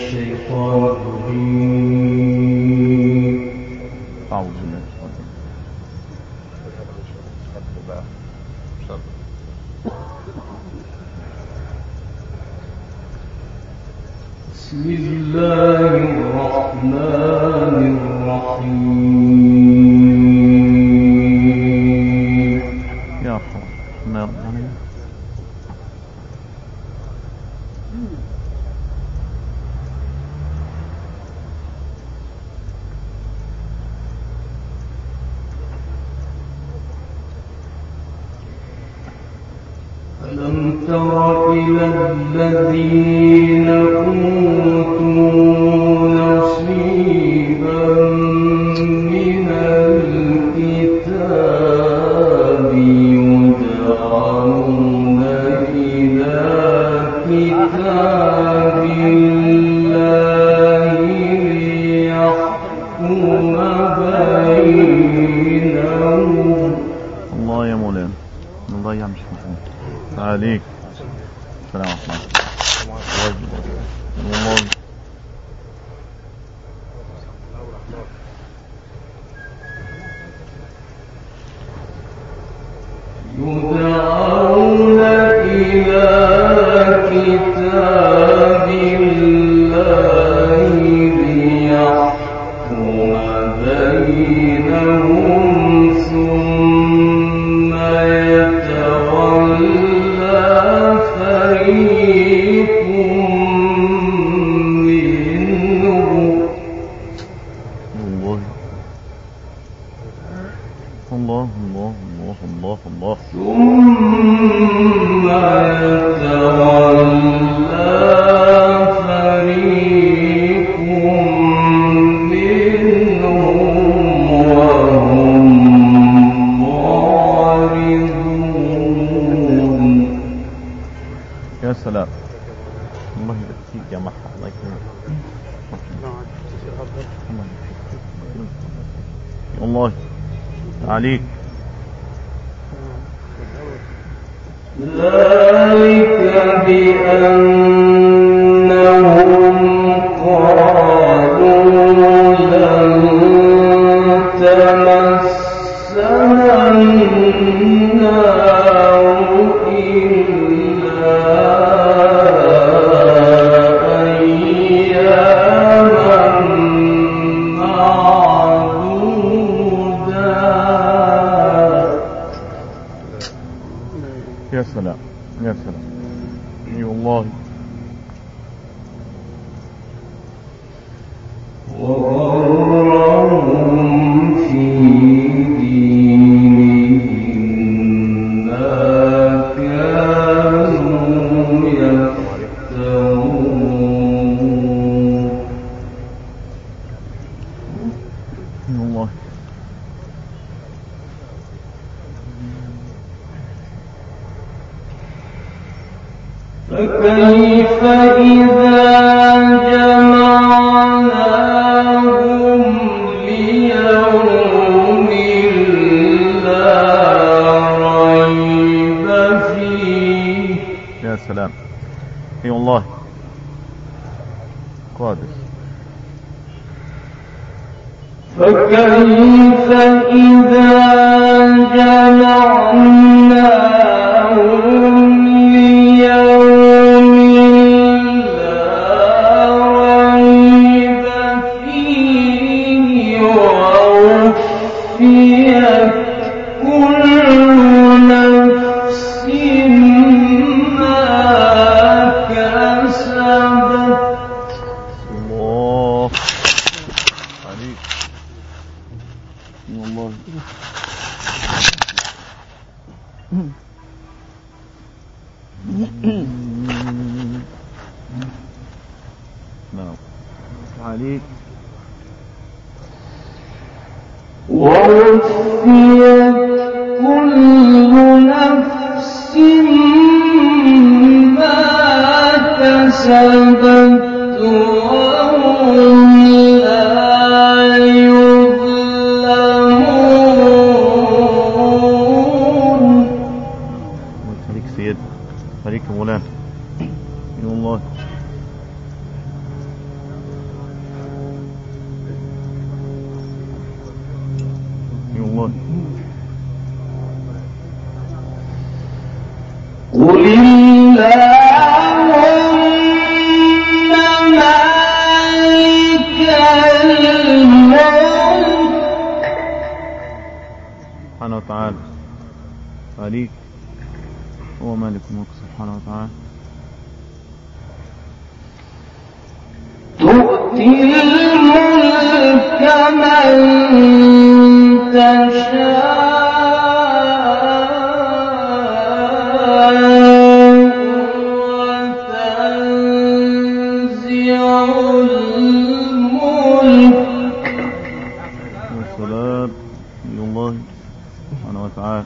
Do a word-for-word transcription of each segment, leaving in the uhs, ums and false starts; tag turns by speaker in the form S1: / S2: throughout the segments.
S1: الشيطان الرجيم.
S2: أعوذ بالله.
S1: بسم الله الرحمن الرحيم.
S2: يا رحمن
S1: ألم تر إلى الذين أوتوا نصيبا من الكتاب يدعون إلى كتاب الله ليحكم بينهم.
S2: الله يا مولانا نضيع مش محمود عليك السلام عليكم والله.
S1: يدعون إلى كتاب الله ليحكم بينهم ثم يتولى فريق منهم.
S2: الله الله الله الله الله
S1: ثم يتولى فريق منهم وهم معرضون.
S2: يا سلام الله يبارك يا محمد الله يكرمك الله عليك.
S1: ذلك بأنهم قالوا لن تمسنا النار إلا أياما معدودات.
S2: يا سلام يا سلام اي والله.
S1: وغرهم في دينهم ما كانوا يفترون.
S2: الله
S1: فكيف إذا جمعناهم ليوم لا ريب فيه.
S2: يا سلام اي والله قادس.
S1: فكيف إذا جمعناهم ليوم لا ريب فيه ووفيت كل نفس ما كسبت.
S2: الله عليك والله. نعم عليك.
S1: ووفيت كل نفس ما كسبت وهم لا يظلمون.
S2: خليك سيد خليك مولانا اي والله.
S1: قل اللهم مالك الملك
S2: سبحانه وتعالى عليك هو مالك الملك سبحانه وتعالى
S1: تؤتي الملك من تشاء وتنزع الملك
S2: والسلام من الله سبحانه وتعالى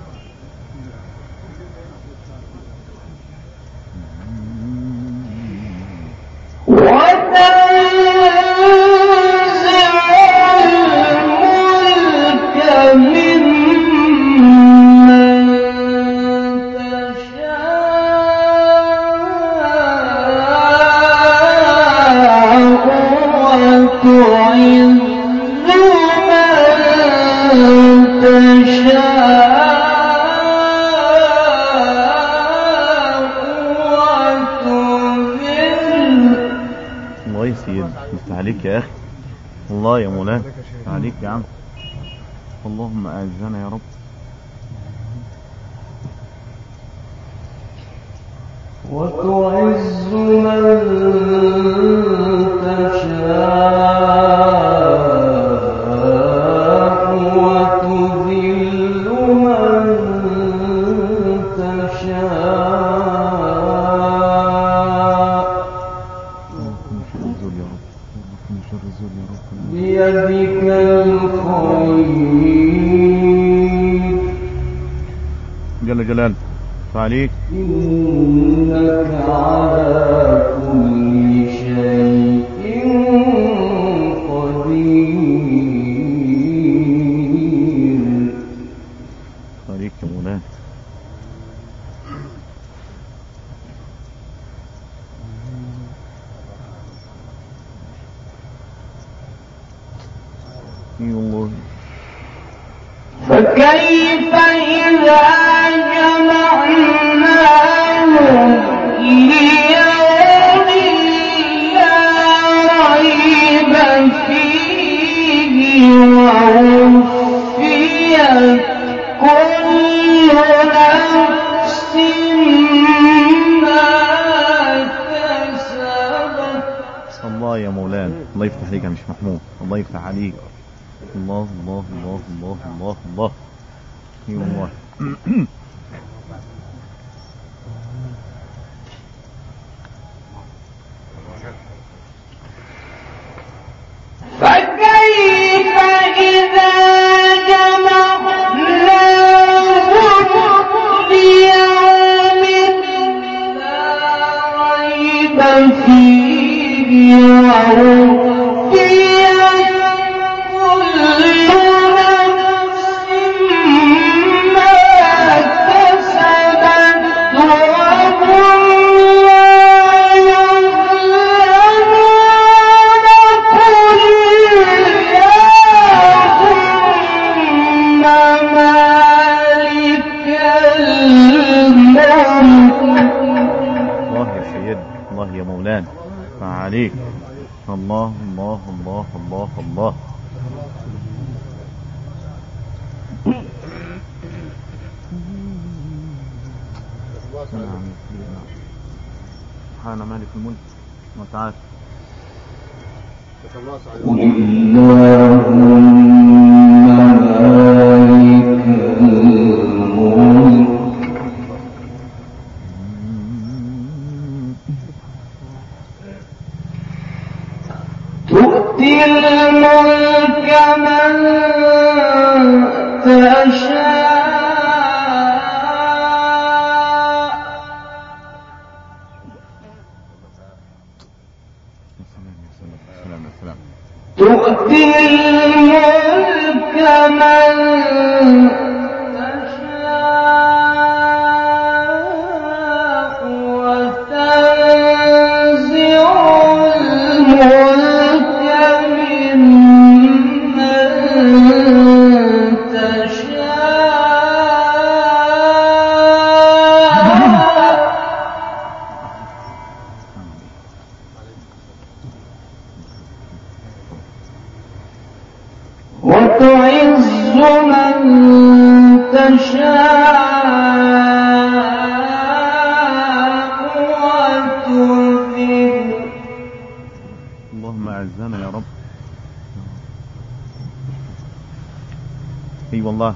S2: عليك يا أخي الله يا مولانا عليك يا عم اللهم أعزنا يا رب
S1: وتعز من تشاء وتذل من تشاء بيدك الخير
S2: جل جلاله فعليك
S1: إنك على كل شيء قدير
S2: فعليك يا مولانا الله
S1: فكيف إذا جمعناهم ليوم لا ريب فيه ووفيت كل نفس ما كسبت.
S2: الله يا مولانا الله يفتح عليك يا مش محمود الله يفتح عليك الله الله الله الله الله الله اي والله
S1: فكيف إذا جمعناهم ليوم لا ريب فيه ووفيت كل نفس ما كسبت وهم لا يظلمون. قل اللهم مالك الملك
S2: الله يا سيد الله يا مولانا فعليك الله الله الله الله الله سبحان مالك الملك وتعالى
S1: قل اللهم مالك الملك تؤتي الملك من تشاء تؤتي الملك من تشاء وتنزع الملك ممن تشاء
S2: الله.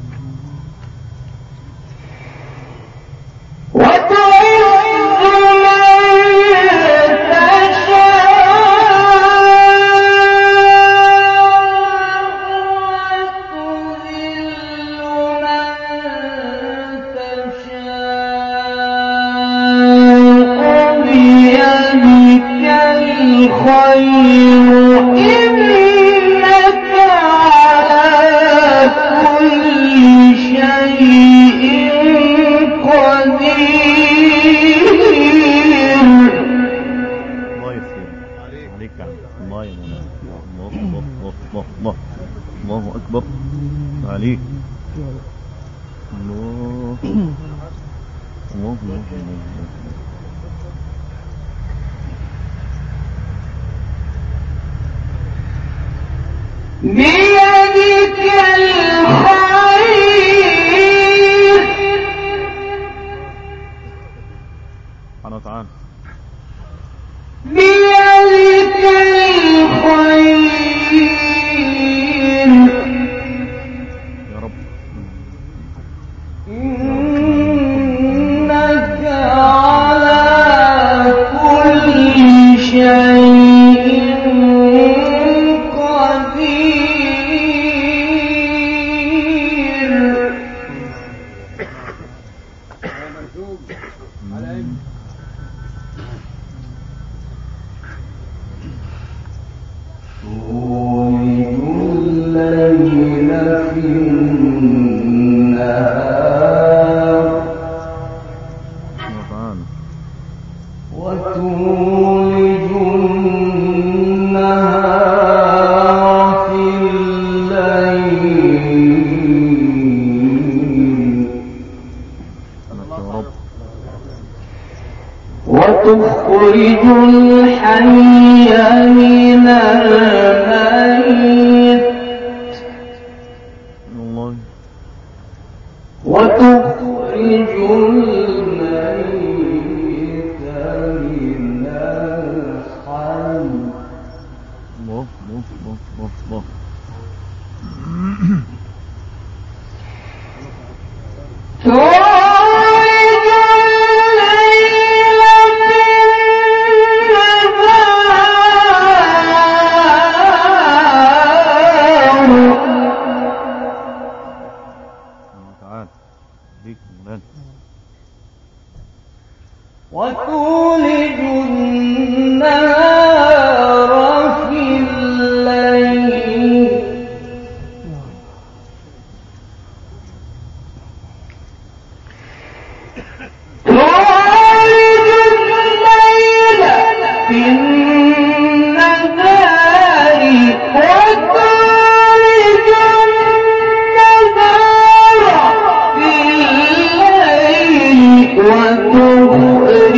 S1: بيدك الخير
S2: سبحانه وتعالى.
S1: بيدك الخير
S2: يا رب.
S1: إنك على كل شيء وتخرج الحي من الميت وتخرج الميت من الحي.
S2: الله الله الله الله.
S1: وتولج النهار في الليل تولج الليل في النهار وتولج النهار في الليل وتخرج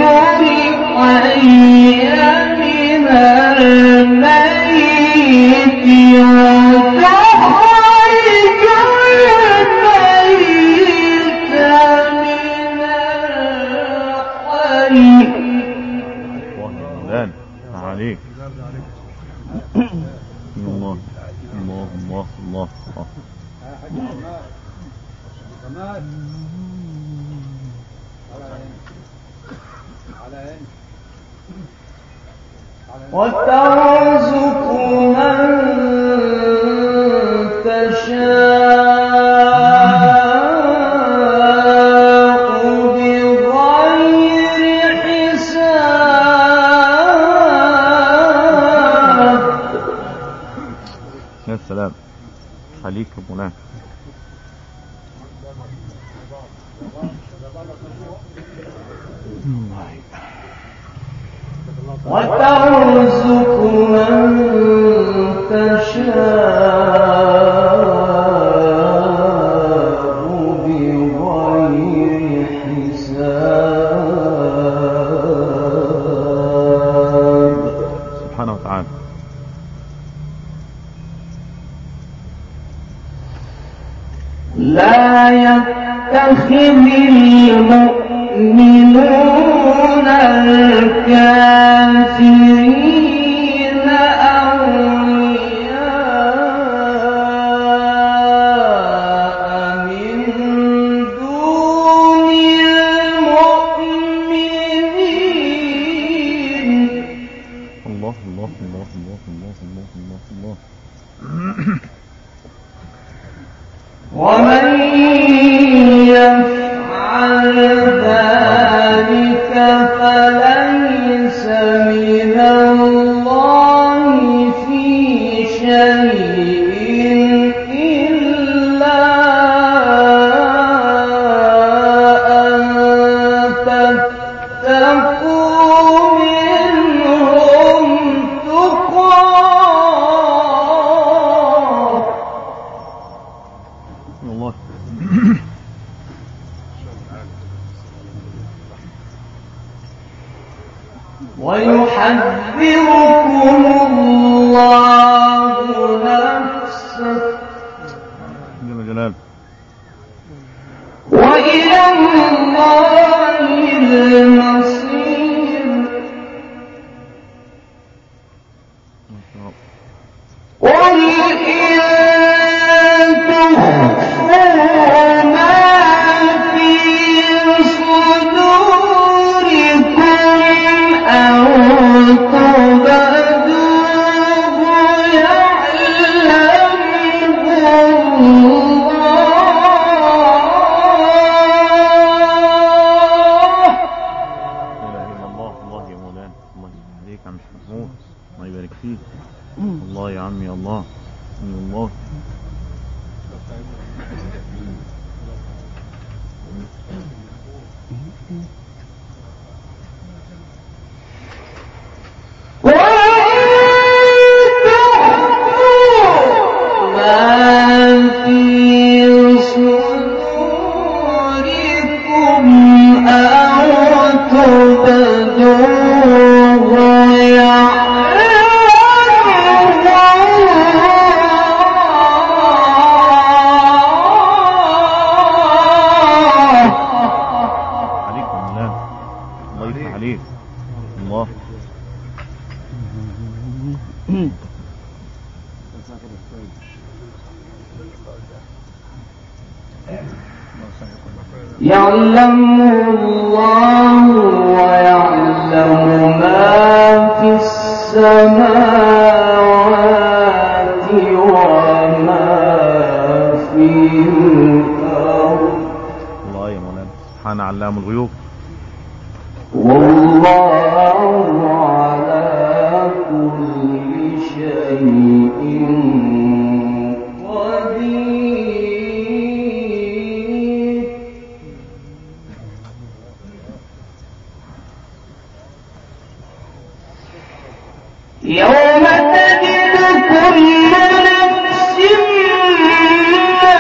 S1: الحي من الميت وتخرج الميت من الحي.
S2: الله عليك. الله الله الله الله.
S1: وترزق من تشاء بغير حساب.
S2: يا سلام عليك يا مولانا.
S1: وترزق من تشاء بغير حساب.
S2: سبحانه وتعالى.
S1: لا يتخذ المؤمنون الكافرين أولياء ويحذركم الله نفسه
S2: جل جلاله.
S1: وإلى الله المصير. قل إن تخفوا ما في صدوركم أو تبدوه يعلمه
S2: الله يبارك فيك. الله يا عمي، الله الله.
S1: يعلم الله ويعلم ما في السماوات وما في الأرض.
S2: الله يا مولانا سبحان علام الغيوب.
S1: والله على كل شيء يوم تجد كل نفس ما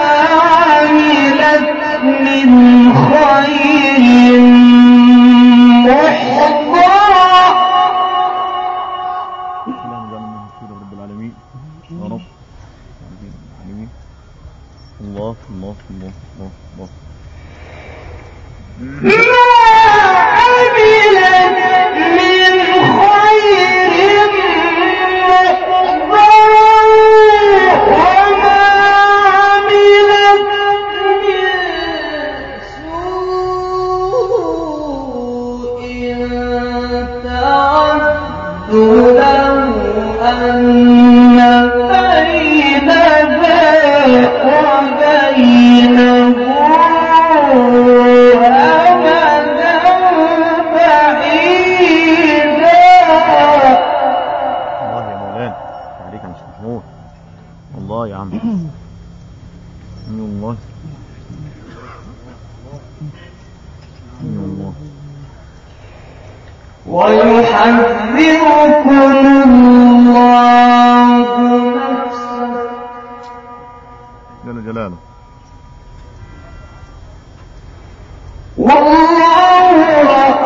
S1: عملت من خير محضرا.
S2: رب العالمين يا رب العالمين. الله الله الله الله الله.
S1: ما عملت من خير
S2: الله يا عم الله الله.
S1: ويحذركم الله نفسه
S2: جل جلاله.
S1: والله رؤوف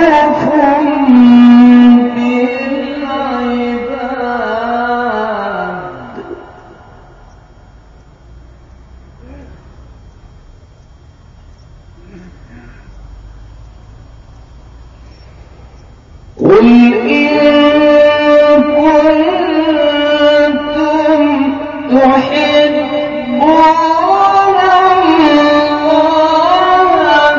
S1: قل إن كنتم تحبون الله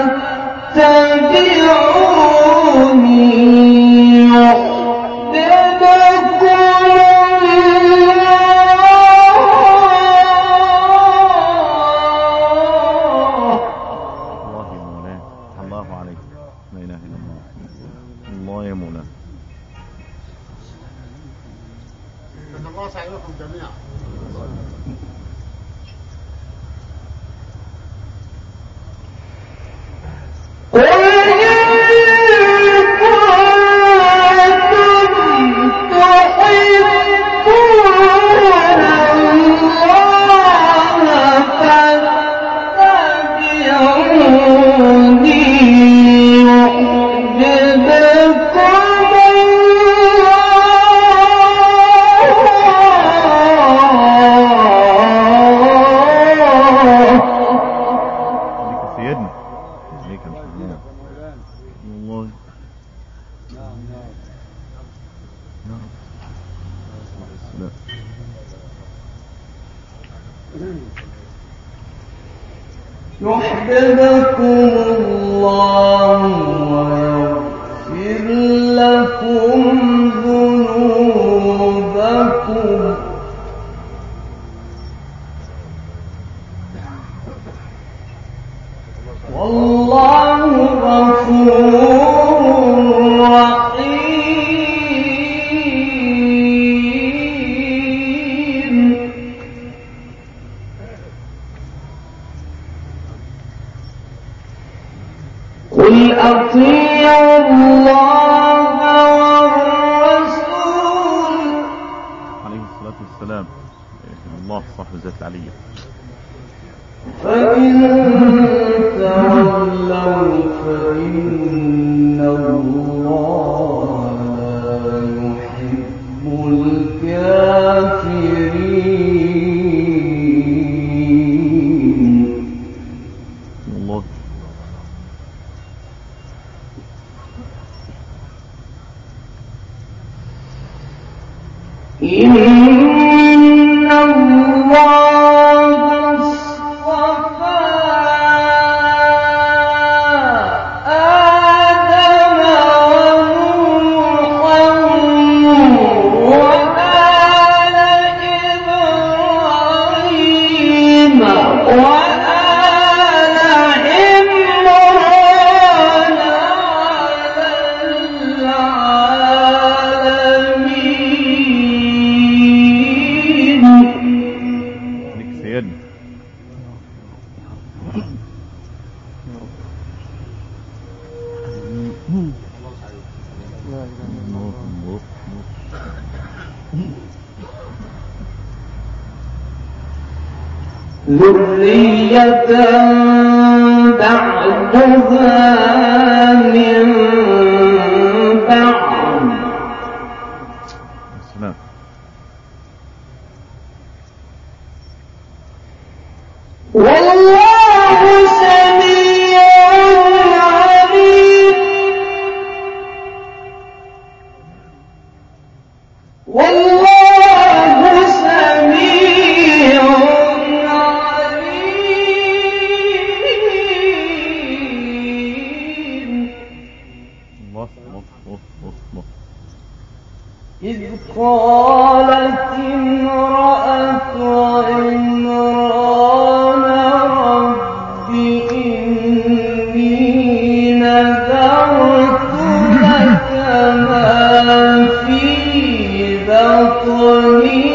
S1: فاتبعوني يحببكم
S2: الله. الله يا مولانا الله عليك. لا إله إلا الله. الله يا مولانا.
S3: الله سعيكم جميعا.
S1: قل إن كنتم تحبون الله فاتبعوني يحببكم
S2: سيدنا عليك يا مش محمود والله لا
S1: يحببكم الله ويغفر لكم ذنوبكم والله غفور رحيم. قل أطيعوا الله والرسول
S2: عليه الصلاة والسلام الله صاحب الذات العلية.
S1: فإن تولوا فإن الله لا يحب الكافرين.
S2: الله
S1: إن الله اصطفى آدم ونوحا وآل إبراهيم وآل عمران على العالمين.
S2: عليك سيدنا الله الله الله.
S1: ذرية بعضها من بعض
S2: السلام
S1: والله سميع عليم. والله سميع عليم.
S2: الله الله الله الله.
S1: إذ قالت امرأة عمران رب إني نذرت لك ما في بطني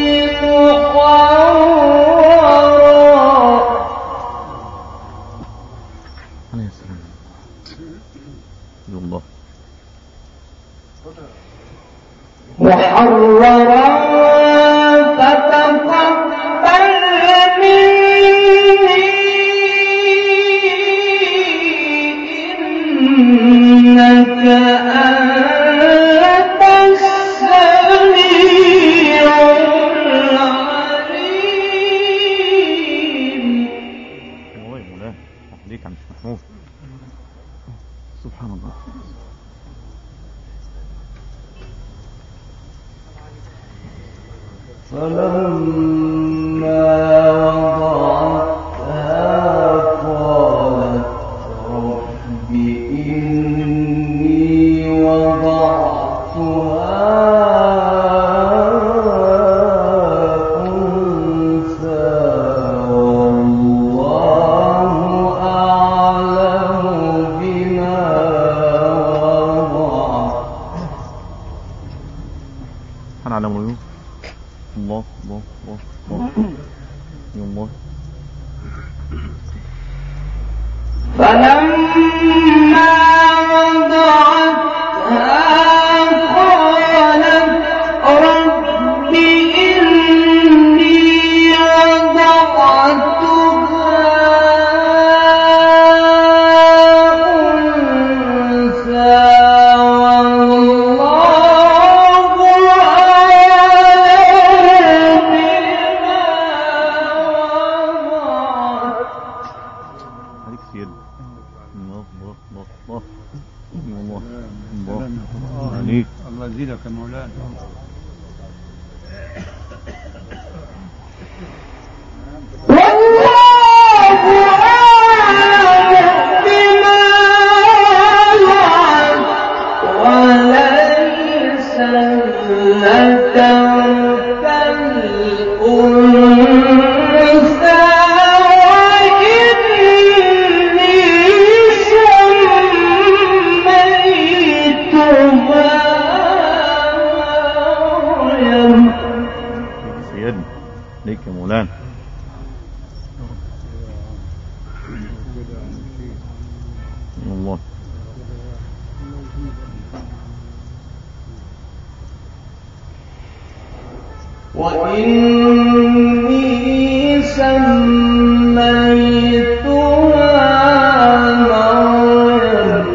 S1: محررا
S2: عليه السلام الله
S1: محررا فتقبل مني إنك أنت السميع العليم.
S2: والله يا مولانا عليك يا مش محمود سبحان الله.
S1: فلما وضعتها قالت رب إني وضعتها أنثى والله أعلم بما وضعت.
S2: هنعلم الغيوب. الله الله الله الله يا الله.
S1: فلما وضعتها قالت رب إني وضعتها أنثى والله أعلم بما وضعت.
S2: عليك سيدنا سيدنا. الله الله الله الله الله الله عليك.
S4: الله يزيدك يا مولانا.
S2: ليك يا مولانا. الله
S1: وإني سميتها مريم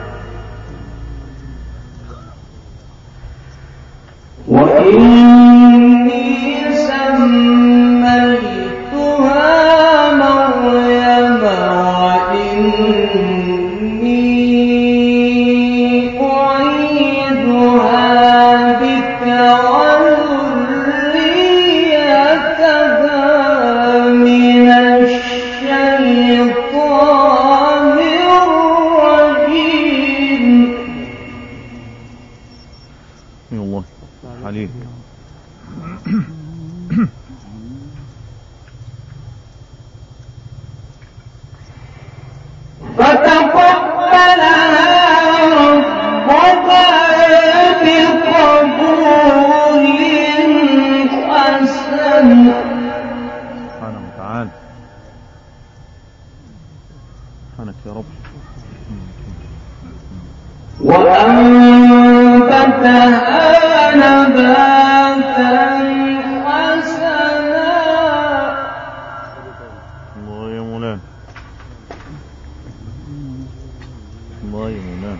S1: وإني سميتها مريم وإني أعيذها بك وذريتها من الشيطان الرجيم.
S2: يا الله عليك.
S1: فتقبلها ربها بقبول حسن.
S2: سبحانه وتعالى. سبحانك يا رب.
S1: وأنبتها نباتا حسنا.
S2: الله يا مولانا. الله يا مولانا.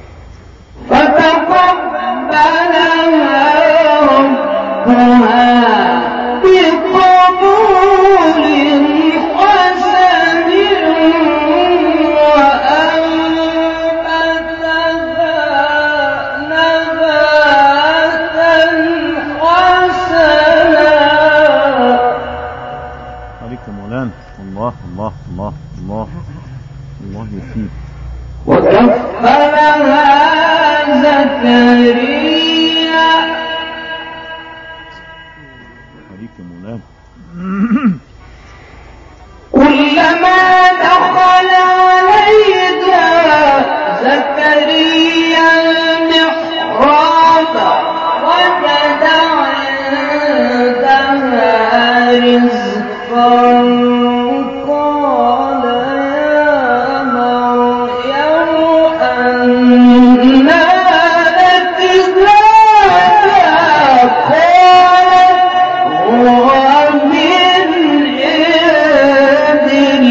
S1: فتقبلها ربها بقبول حسن وأنبتها نباتا حسنا.
S2: عليك يا مولانا. الله الله الله الله الله يسير.
S1: وكفلها زكريا.
S2: عليك يا مولانا.
S1: كلما دخل عليها زكريا المحراب وجد عندها رزقا قال يا مريم أنى لك هذا؟ قالت هو من عند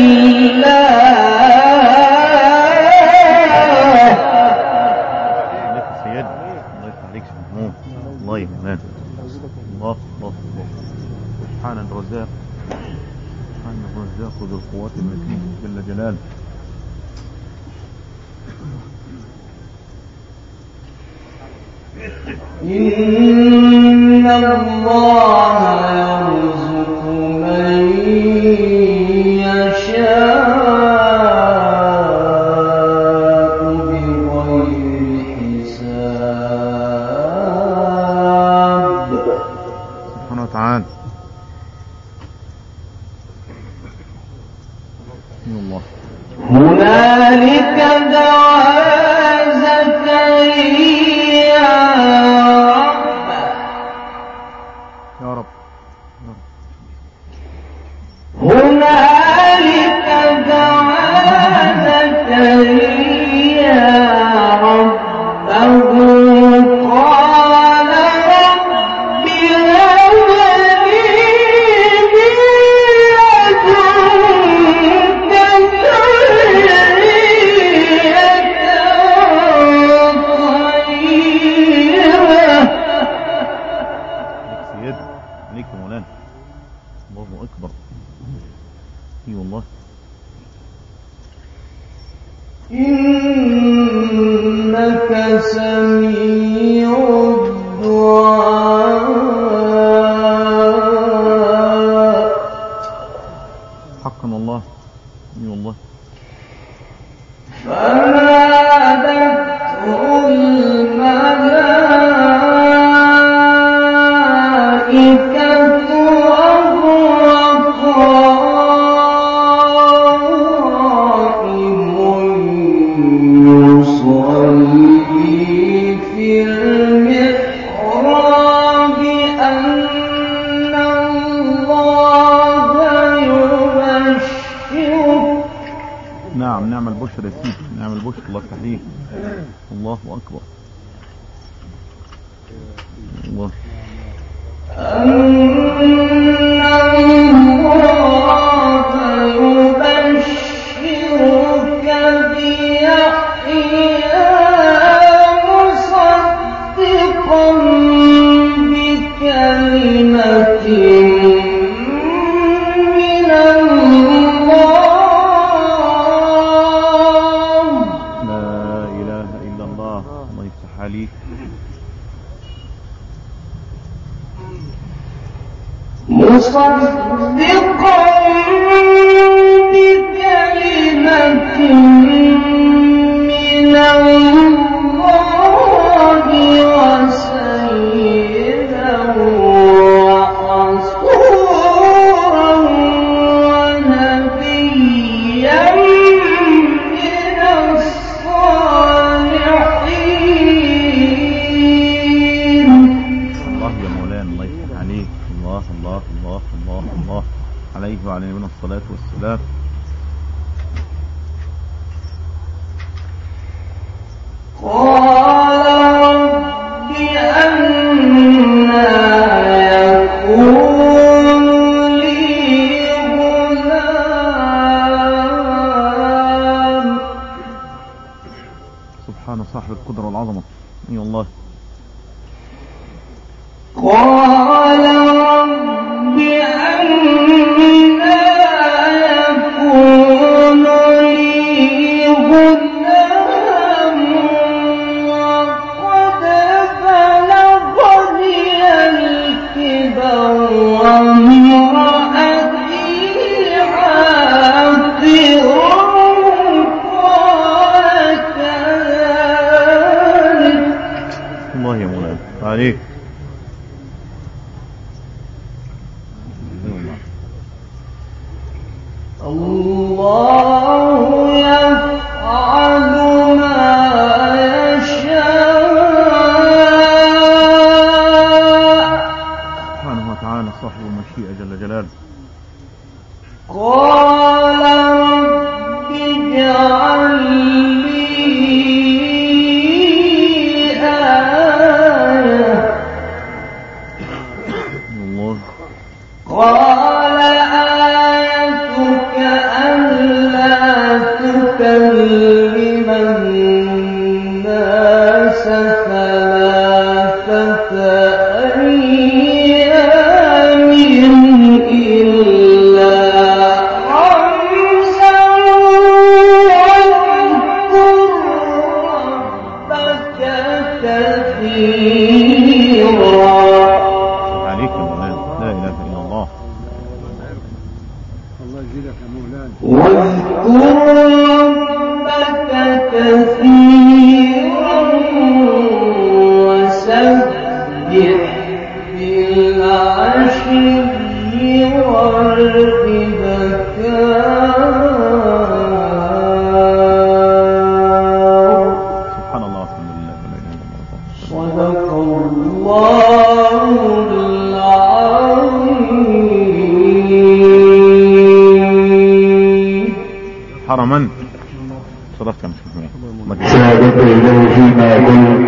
S1: الله.
S2: عليك يا سيدنا. الله يفتح عليك سبحانه. الله يا مولانا. الله الله الله. سبحان الرزاق. سبحان الرزاق ذو القوات المتين جل جلاله.
S1: إن الله يرزق من يشاء بغير حساب.
S2: سبحانه وتعالى. يا الله.
S1: هنالك دعا زكريا ربه.
S2: يا رب.
S1: هنالك دعا زكريا ربه قال رب هب لي من لدنك ذرية طيبة.
S2: عليك سيدنا. عليك يا مولانا. الله أكبر. اي والله.
S1: إنك سميع الدعاء.
S2: حقا والله اي والله.
S1: فنادته الملائكة وهو قائم يصلي في المحراب أن الله يبشرك.
S2: نعم نعم البشر يا سيدي، نعم البشر، الله يفتح. الله أكبر. الله.
S1: أن الله يبشرك بيحيى مصدقا بكلمة من الله.
S2: لا إله إلا الله. الله يفتح عليك.
S1: مصدقا بكلمة من الله وسيدا وحصورا ونبيا من الصالحين.
S2: الله يا مولانا، الله يفتح عليك. الله الله الله الله الله عليه وعلى نبينا الصلاة والسلام.
S1: قال رب أنى يكون لي غلام.
S2: سبحان صاحب القدرة والعظمة اي والله.
S1: قال رب أنى يكون لي غلام وقد بلغني الكبر وامرأتي عاقر. قال كذلك.
S2: الله يا مولانا عليك.
S1: الله يفعل ما يشاء.
S2: سبحانه وتعالى صاحب المشيئة جل جلاله.
S1: قال رب اجعل لي آية.
S2: الله.
S1: قال آيتك ألا تكلم الناس ثلاثة أيام إلا رمزا واذكر ربك كثيرا.
S2: عليك يا مولانا، لا إله إلا الله.
S3: الله يجزيك يا مولانا.
S1: واذكر ربك كثيرا وسبح بالعشي والإبكار.
S2: سبحان الله والحمد لله ولا إله إلا الله.
S1: صدق الله العظيم.
S2: حرما صدقت يا مش
S4: سابق له فيما قلت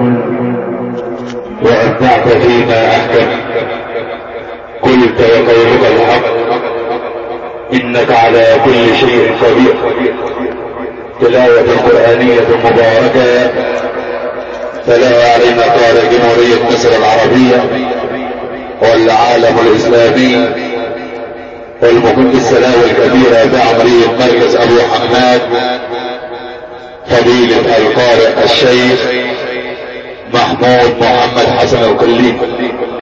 S4: وأبدعت فيما أحكم. قلت وقولك الحق إنك على كل شيء قدير. تلاوة قرآنية مباركة تلاها علينا قال جمهورية مصر العربية والعالم الإسلامي والمقدس السلاوي الكبيرة بعمرية مركز أبو حماد فضيلة القارئ الشيخ محمود محمد حسن الكلي.